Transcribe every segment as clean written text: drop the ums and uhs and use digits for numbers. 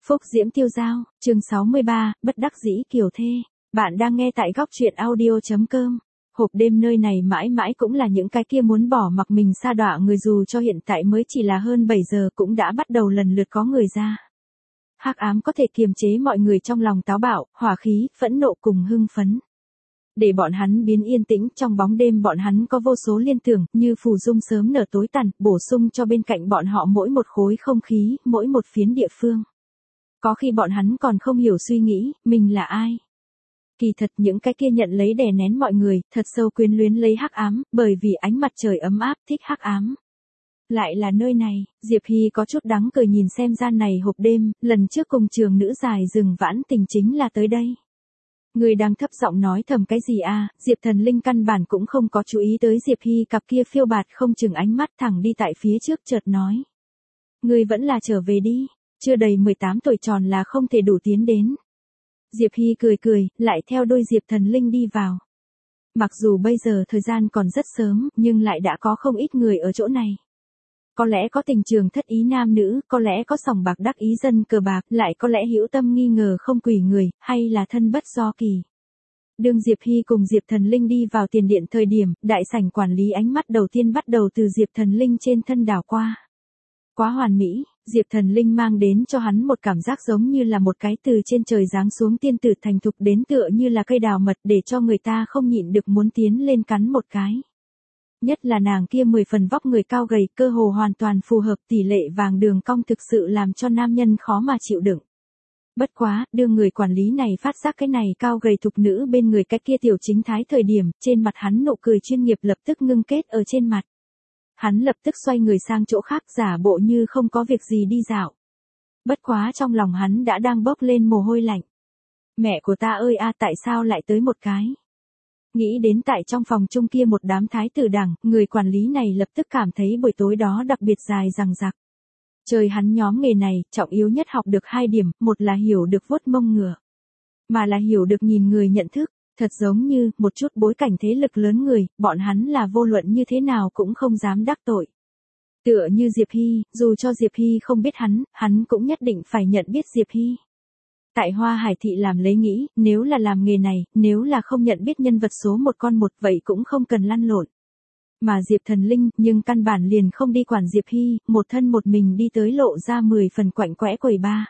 Phúc Diễm Tiêu Dao, chương 63, bất đắc dĩ kiều thê. Bạn đang nghe tại góc truyện audio.com. Hộp đêm nơi này mãi mãi cũng là những cái kia muốn bỏ mặc mình sa đọa người, dù cho hiện tại mới chỉ là hơn 7 giờ cũng đã bắt đầu lần lượt có người ra. Hắc ám có thể kiềm chế mọi người trong lòng táo bạo, hỏa khí, phẫn nộ cùng hưng phấn. Để bọn hắn biến yên tĩnh, trong bóng đêm bọn hắn có vô số liên tưởng, như phù dung sớm nở tối tàn, bổ sung cho bên cạnh bọn họ mỗi một khối không khí, mỗi một phiến địa phương. Có khi bọn hắn còn không hiểu suy nghĩ, mình là ai. Kỳ thật những cái kia nhận lấy đè nén mọi người, thật sâu quyến luyến lấy hắc ám, bởi vì ánh mặt trời ấm áp, thích hắc ám. Lại là nơi này, Diệp Hy có chút đắng cười nhìn xem gian này hộp đêm, lần trước cùng trường nữ dài rừng vãn tình chính là tới đây. Người đang thấp giọng nói thầm cái gì à, Diệp Thần Linh căn bản cũng không có chú ý tới Diệp Hy cặp kia phiêu bạt không chừng ánh mắt, thẳng đi tại phía trước chợt nói. Người vẫn là trở về đi, chưa đầy 18 tuổi tròn là không thể đủ tiến đến. Diệp Hy cười cười, lại theo đôi Diệp Thần Linh đi vào. Mặc dù bây giờ thời gian còn rất sớm, nhưng lại đã có không ít người ở chỗ này. Có lẽ có tình trường thất ý nam nữ, có lẽ có sòng bạc đắc ý dân cờ bạc, lại có lẽ hữu tâm nghi ngờ không quỷ người, hay là thân bất do kỳ. Đương Diệp Hy cùng Diệp Thần Linh đi vào tiền điện thời điểm, đại sảnh quản lý ánh mắt đầu tiên bắt đầu từ Diệp Thần Linh trên thân đảo qua. Quá hoàn mỹ, Diệp Thần Linh mang đến cho hắn một cảm giác giống như là một cái từ trên trời giáng xuống tiên tử thành thục, đến tựa như là cây đào mật, để cho người ta không nhịn được muốn tiến lên cắn một cái. Nhất là nàng kia 10 phần vóc người cao gầy, cơ hồ hoàn toàn phù hợp tỷ lệ vàng đường cong, thực sự làm cho nam nhân khó mà chịu đựng. Bất quá, đưa người quản lý này phát giác cái này cao gầy thục nữ bên người cái kia tiểu chính thái thời điểm, trên mặt hắn nụ cười chuyên nghiệp lập tức ngưng kết ở trên mặt. Hắn lập tức xoay người sang chỗ khác, giả bộ như không có việc gì đi dạo. Bất quá trong lòng hắn đã đang bốc lên mồ hôi lạnh. Mẹ của ta ơi a, tại sao lại tới một cái? Nghĩ đến tại trong phòng chung kia một đám thái tử đẳng, người quản lý này lập tức cảm thấy buổi tối đó đặc biệt dài dằng dặc. Trời, hắn nhóm nghề này, trọng yếu nhất học được 2 điểm, một là hiểu được vuốt mông ngựa, mà là hiểu được nhìn người nhận thức. Thật giống như, một chút bối cảnh thế lực lớn người, bọn hắn là vô luận như thế nào cũng không dám đắc tội. Tựa như Diệp Hy, dù cho Diệp Hy không biết hắn cũng nhất định phải nhận biết Diệp Hy. Tại Hoa Hải Thị làm lấy nghĩ, nếu là làm nghề này, nếu là không nhận biết nhân vật số một con một, vậy cũng không cần lăn lộn. Mà Diệp Thần Linh, nhưng căn bản liền không đi quản Diệp Hy, một thân một mình đi tới lộ ra 10 phần quạnh quẽ quầy ba.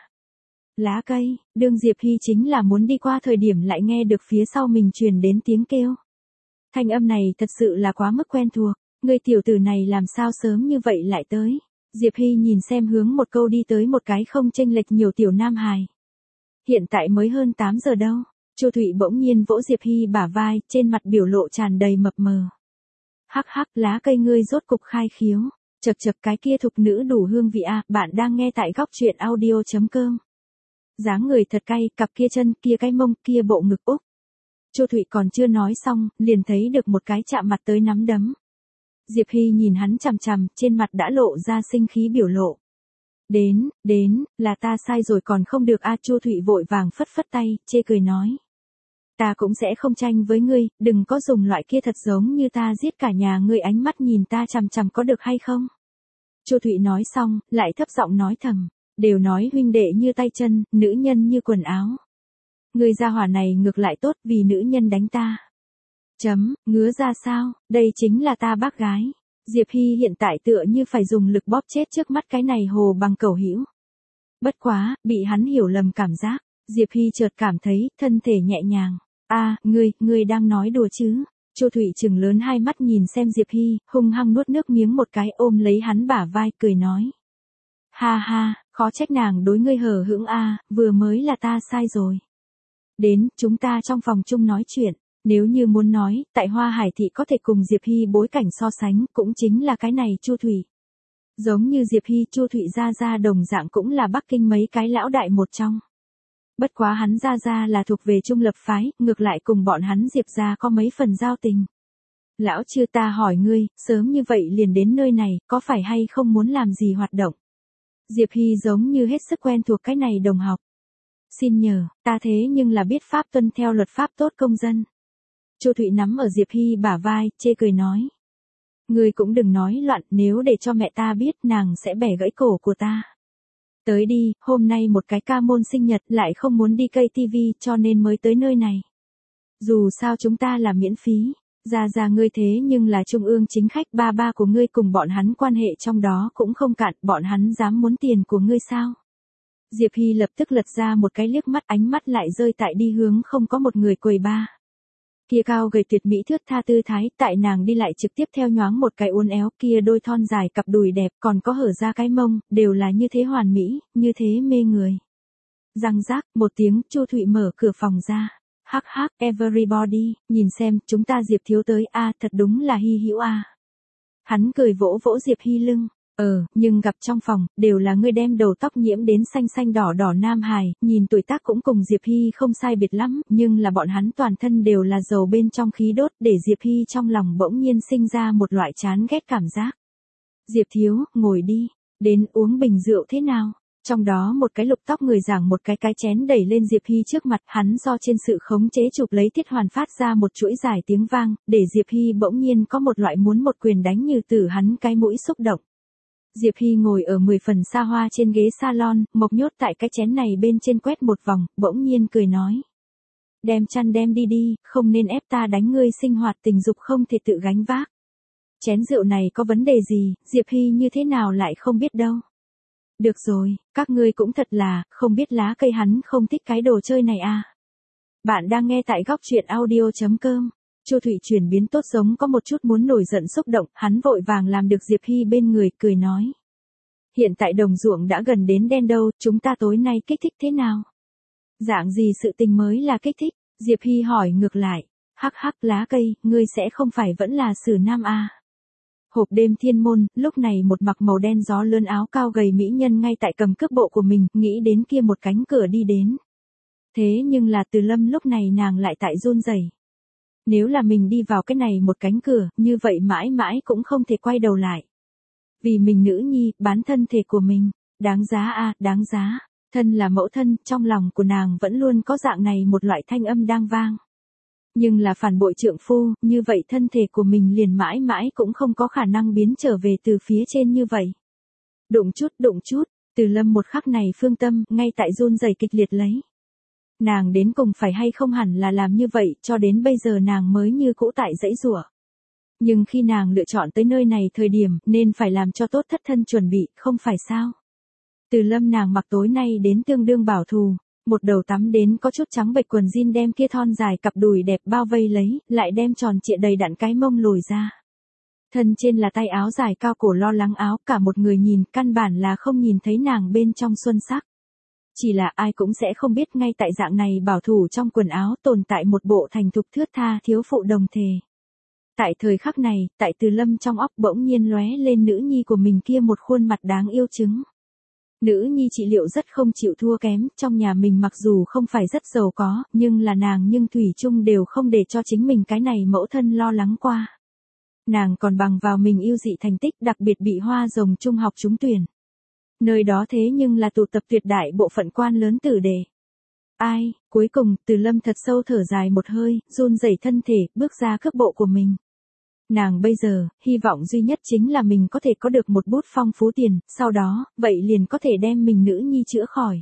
Lá cây, đương Diệp Hy chính là muốn đi qua thời điểm lại nghe được phía sau mình truyền đến tiếng kêu. Thanh âm này thật sự là quá mức quen thuộc, người tiểu tử này làm sao sớm như vậy lại tới. Diệp Hy nhìn xem hướng một câu đi tới một cái không chênh lệch nhiều tiểu nam hài. Hiện tại mới hơn 8 giờ đâu. Chu Thụy bỗng nhiên vỗ Diệp Hy bả vai, trên mặt biểu lộ tràn đầy mập mờ. Hắc hắc, lá cây ngươi rốt cục khai khiếu. Chật chật, cái kia thục nữ đủ hương vị à, bạn đang nghe tại góc truyện audio.com. Dáng người thật cay, cặp kia chân, kia cái mông, kia bộ ngực úc. Chu Thụy còn chưa nói xong, liền thấy được một cái chạm mặt tới nắm đấm. Diệp Hy nhìn hắn chằm chằm, trên mặt đã lộ ra sinh khí biểu lộ. Đến, là ta sai rồi còn không được a. Chu Thụy vội vàng phất phất tay, chê cười nói. Ta cũng sẽ không tranh với ngươi, đừng có dùng loại kia thật giống như ta giết cả nhà ngươi ánh mắt nhìn ta chằm chằm có được hay không. Chu Thụy nói xong, lại thấp giọng nói thầm. Đều nói huynh đệ như tay chân, nữ nhân như quần áo. Người gia hỏa này ngược lại tốt, vì nữ nhân đánh ta. Ngứa ra sao, đây chính là ta bác gái. Diệp Hy hiện tại tựa như phải dùng lực bóp chết trước mắt cái này hồ bằng cẩu hữu. Bất quá, bị hắn hiểu lầm cảm giác, Diệp Hy chợt cảm thấy thân thể nhẹ nhàng. A, ngươi đang nói đùa chứ? Chu Thụy trừng lớn hai mắt nhìn xem Diệp Hy, hung hăng nuốt nước miếng một cái, ôm lấy hắn bả vai, cười nói. Ha ha, khó trách nàng đối ngươi hờ hững a, vừa mới là ta sai rồi. Đến, chúng ta trong phòng chung nói chuyện. Nếu như muốn nói, tại Hoa Hải Thị có thể cùng Diệp Hy bối cảnh so sánh, cũng chính là cái này Chu Thụy. Giống như Diệp Hy, Chu Thụy gia đồng dạng cũng là Bắc Kinh mấy cái lão đại một trong. Bất quá hắn gia là thuộc về trung lập phái, ngược lại cùng bọn hắn Diệp gia có mấy phần giao tình. Lão Chư, ta hỏi ngươi, sớm như vậy liền đến nơi này, có phải hay không muốn làm gì hoạt động? Diệp Hy giống như hết sức quen thuộc cái này đồng học. Xin nhờ, ta thế nhưng là biết pháp tuân theo luật pháp tốt công dân. Chu Thụy nắm ở Diệp Hy bả vai, chê cười nói. Ngươi cũng đừng nói loạn, nếu để cho mẹ ta biết nàng sẽ bẻ gãy cổ của ta. Tới đi, hôm nay một cái ca môn sinh nhật lại không muốn đi cây TV cho nên mới tới nơi này. Dù sao chúng ta là miễn phí. Ra ngươi thế nhưng là trung ương chính khách, ba ba của ngươi cùng bọn hắn quan hệ trong đó cũng không cạn, bọn hắn dám muốn tiền của ngươi sao? Diệp Hy lập tức lật ra một cái liếc mắt, ánh mắt lại rơi tại đi hướng không có một người quầy ba. Kia cao gầy tuyệt mỹ thướt tha tư thái, tại nàng đi lại trực tiếp theo nhoáng một cái uốn éo, kia đôi thon dài cặp đùi đẹp còn có hở ra cái mông, đều là như thế hoàn mỹ, như thế mê người. Răng rác, một tiếng, Chu Thụy mở cửa phòng ra. Hắc hắc, everybody, nhìn xem, chúng ta Diệp thiếu tới a, thật đúng là hy hữu a. Hắn cười vỗ vỗ Diệp Hy lưng. Nhưng gặp trong phòng, đều là ngươi đem đầu tóc nhiễm đến xanh xanh đỏ đỏ nam hài, nhìn tuổi tác cũng cùng Diệp Hy không sai biệt lắm, nhưng là bọn hắn toàn thân đều là dầu bên trong khí đốt, để Diệp Hy trong lòng bỗng nhiên sinh ra một loại chán ghét cảm giác. Diệp thiếu, ngồi đi, đến uống bình rượu thế nào? Trong đó một cái lục tóc người giảng một cái chén đẩy lên Diệp Hy trước mặt, hắn do trên sự khống chế chụp lấy thiết hoàn phát ra một chuỗi dài tiếng vang, để Diệp Hy bỗng nhiên có một loại muốn một quyền đánh như tử hắn cái mũi xúc động. Diệp Hy ngồi ở 10 phần xa hoa trên ghế salon, mộc nhốt tại cái chén này bên trên quét một vòng, bỗng nhiên cười nói. Đem chăn đem đi đi, không nên ép ta đánh ngươi, sinh hoạt tình dục không thể tự gánh vác. Chén rượu này có vấn đề gì, Diệp Hy như thế nào lại không biết đâu. Được rồi, các ngươi cũng thật là, không biết lá cây, hắn không thích cái đồ chơi này à. Bạn đang nghe tại góc truyện audio.com. Chu Thụy chuyển biến tốt giống có một chút muốn nổi giận xúc động, hắn vội vàng làm được Diệp Hy bên người, cười nói. Hiện tại đồng ruộng đã gần đến đen đâu, chúng ta tối nay kích thích thế nào? Dạng gì sự tình mới là kích thích? Diệp Hy hỏi ngược lại. Hắc hắc, lá cây, ngươi sẽ không phải vẫn là Sử Nam à? Hộp đêm thiên môn, lúc này một mặc màu đen gió lươn áo cao gầy mỹ nhân ngay tại cầm cước bộ của mình, nghĩ đến kia một cánh cửa đi đến. Thế nhưng là Từ Lâm lúc này nàng lại tại run rẩy. Nếu là mình đi vào cái này một cánh cửa, như vậy mãi mãi cũng không thể quay đầu lại. Vì mình nữ nhi, bán thân thể của mình, đáng giá a, đáng giá. Thân là mẫu thân, trong lòng của nàng vẫn luôn có dạng này một loại thanh âm đang vang. Nhưng là phản bội trượng phu, như vậy thân thể của mình liền mãi mãi cũng không có khả năng biến trở về từ phía trên như vậy. Đụng chút, Từ Lâm một khắc này phương tâm, ngay tại run rẩy kịch liệt lấy. Nàng đến cùng phải hay không hẳn là làm như vậy, cho đến bây giờ nàng mới như cũ tại dãy giụa. Nhưng khi nàng lựa chọn tới nơi này thời điểm, nên phải làm cho tốt thất thân chuẩn bị, không phải sao? Từ Lâm nàng mặc tối nay đến tương đương bảo thù, một đầu tắm đến có chút trắng bệch quần jean đem kia thon dài cặp đùi đẹp bao vây lấy, lại đem tròn trịa đầy đặn cái mông lồi ra. Thân trên là tay áo dài cao cổ lo lắng áo, cả một người nhìn, căn bản là không nhìn thấy nàng bên trong xuân sắc. Chỉ là ai cũng sẽ không biết ngay tại dạng này bảo thủ trong quần áo tồn tại một bộ thành thục thướt tha thiếu phụ đồng thể. Tại thời khắc này, tại Từ Lâm trong óc bỗng nhiên lóe lên nữ nhi của mình kia một khuôn mặt đáng yêu chứng. Nữ nhi trị liệu rất không chịu thua kém, trong nhà mình mặc dù không phải rất giàu có, nhưng là nàng nhưng thủy chung đều không để cho chính mình cái này mẫu thân lo lắng qua. Nàng còn bằng vào mình yêu dị thành tích, đặc biệt bị Hoa Rồng trung học trúng tuyển. Nơi đó thế nhưng là tụ tập tuyệt đại bộ phận quan lớn tử đệ. Ai, cuối cùng, Từ Lâm thật sâu thở dài một hơi, run rẩy thân thể, bước ra cước bộ của mình. Nàng bây giờ, hy vọng duy nhất chính là mình có thể có được một bút phong phú tiền, sau đó, vậy liền có thể đem mình nữ nhi chữa khỏi.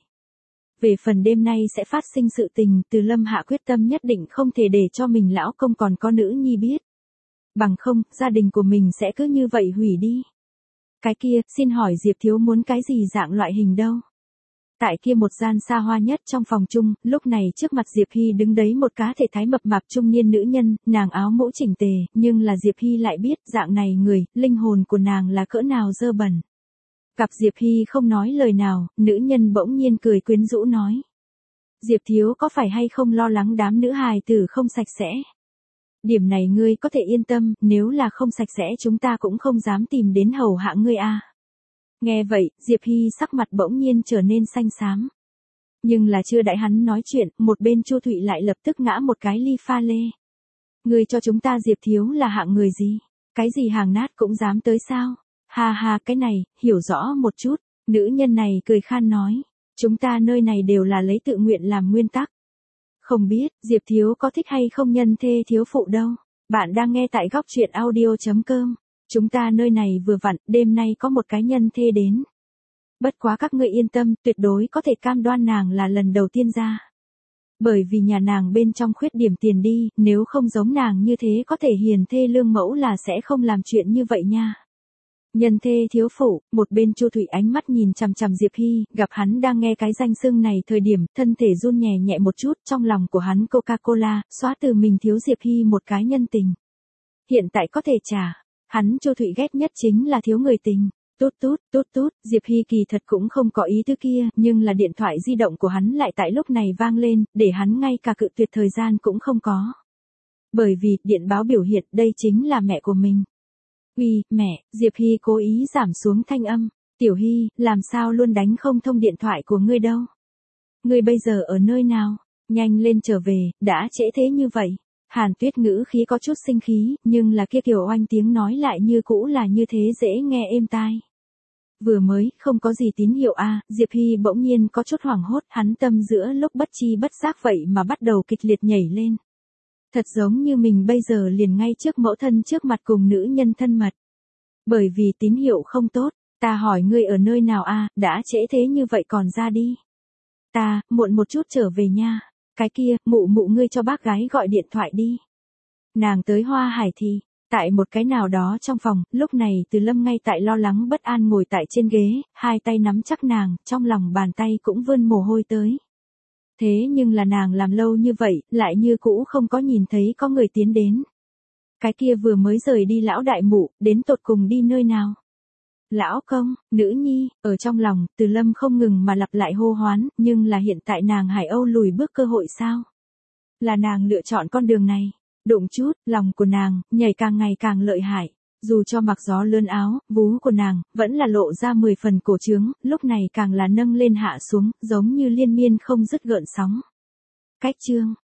Về phần đêm nay sẽ phát sinh sự tình, Từ Lâm hạ quyết tâm nhất định không thể để cho mình lão công còn có nữ nhi biết. Bằng không, gia đình của mình sẽ cứ như vậy hủy đi. Cái kia, xin hỏi Diệp thiếu muốn cái gì dạng loại hình đâu? Tại kia một gian xa hoa nhất trong phòng chung, lúc này trước mặt Diệp Hy đứng đấy một cá thể thái mập mạp trung niên nữ nhân, nàng áo mũ chỉnh tề, nhưng là Diệp Hy lại biết dạng này người, linh hồn của nàng là cỡ nào dơ bẩn. Gặp Diệp Hy không nói lời nào, nữ nhân bỗng nhiên cười quyến rũ nói. Diệp thiếu có phải hay không lo lắng đám nữ hài tử không sạch sẽ? Điểm này ngươi có thể yên tâm, nếu là không sạch sẽ chúng ta cũng không dám tìm đến hầu hạ ngươi a. Nghe vậy, Diệp Hy sắc mặt bỗng nhiên trở nên xanh xám. Nhưng là chưa đãi hắn nói chuyện, một bên Chu Thụy lại lập tức ngã một cái ly pha lê. Ngươi cho chúng ta Diệp thiếu là hạng người gì? Cái gì hàng nát cũng dám tới sao? Ha ha, cái này, hiểu rõ một chút. Nữ nhân này cười khan nói. Chúng ta nơi này đều là lấy tự nguyện làm nguyên tắc. Không biết, Diệp thiếu có thích hay không nhân thê thiếu phụ đâu. Bạn đang nghe tại góc truyện audio.com. Chúng ta nơi này vừa vặn, đêm nay có một cái nhân thê đến. Bất quá các ngươi yên tâm, tuyệt đối có thể cam đoan nàng là lần đầu tiên ra. Bởi vì nhà nàng bên trong khuyết điểm tiền đi, nếu không giống nàng như thế có thể hiền thê lương mẫu là sẽ không làm chuyện như vậy nha. Nhân thê thiếu phụ, một bên Chu Thủy ánh mắt nhìn chằm chằm Diệp Hy, gặp hắn đang nghe cái danh xưng này thời điểm, thân thể run nhẹ nhẹ một chút, trong lòng của hắn Coca-Cola, xóa từ mình thiếu Diệp Hy một cái nhân tình. Hiện tại có thể trả, hắn Chu Thủy ghét nhất chính là thiếu người tình. Tút tút, tút tút, Diệp Hy kỳ thật cũng không có ý thứ kia, nhưng là điện thoại di động của hắn lại tại lúc này vang lên, để hắn ngay cả cự tuyệt thời gian cũng không có. Bởi vì, điện báo biểu hiện đây chính là mẹ của mình. Uy, mẹ, Diệp Hy cố ý giảm xuống thanh âm. Tiểu Hy, làm sao luôn đánh không thông điện thoại của ngươi đâu? Ngươi bây giờ ở nơi nào? Nhanh lên trở về, đã trễ thế như vậy. Hàn Tuyết ngữ khí có chút sinh khí, nhưng là kia Kiều Oanh tiếng nói lại như cũ là như thế dễ nghe êm tai. Vừa mới, không có gì tín hiệu a, Diệp Hy bỗng nhiên có chút hoảng hốt, hắn tâm giữa lúc bất chi bất giác vậy mà bắt đầu kịch liệt nhảy lên. Thật giống như mình bây giờ liền ngay trước mẫu thân trước mặt cùng nữ nhân thân mật. Bởi vì tín hiệu không tốt, ta hỏi ngươi ở nơi nào a, đã trễ thế như vậy còn ra đi. Ta, muộn một chút trở về nha. Cái kia, mụ mụ ngươi cho bác gái gọi điện thoại đi. Nàng tới Hoa Hải thì, tại một cái nào đó trong phòng, lúc này Từ Lâm ngay tại lo lắng bất an ngồi tại trên ghế, hai tay nắm chắc nàng, trong lòng bàn tay cũng vươn mồ hôi tới. Thế nhưng là nàng làm lâu như vậy, lại như cũ không có nhìn thấy có người tiến đến. Cái kia vừa mới rời đi lão đại mụ, đến tột cùng đi nơi nào? Lão công, nữ nhi, ở trong lòng, Từ Lâm không ngừng mà lặp lại hô hoán, nhưng là hiện tại nàng Hải Âu lùi bước cơ hội sao? Là nàng lựa chọn con đường này. Đụng chút, lòng của nàng, nhảy càng ngày càng lợi hại. Dù cho mặc gió lươn áo, vú của nàng, vẫn là lộ ra 10 phần cổ trướng, lúc này càng là nâng lên hạ xuống, giống như liên miên không dứt gợn sóng. Cách chương.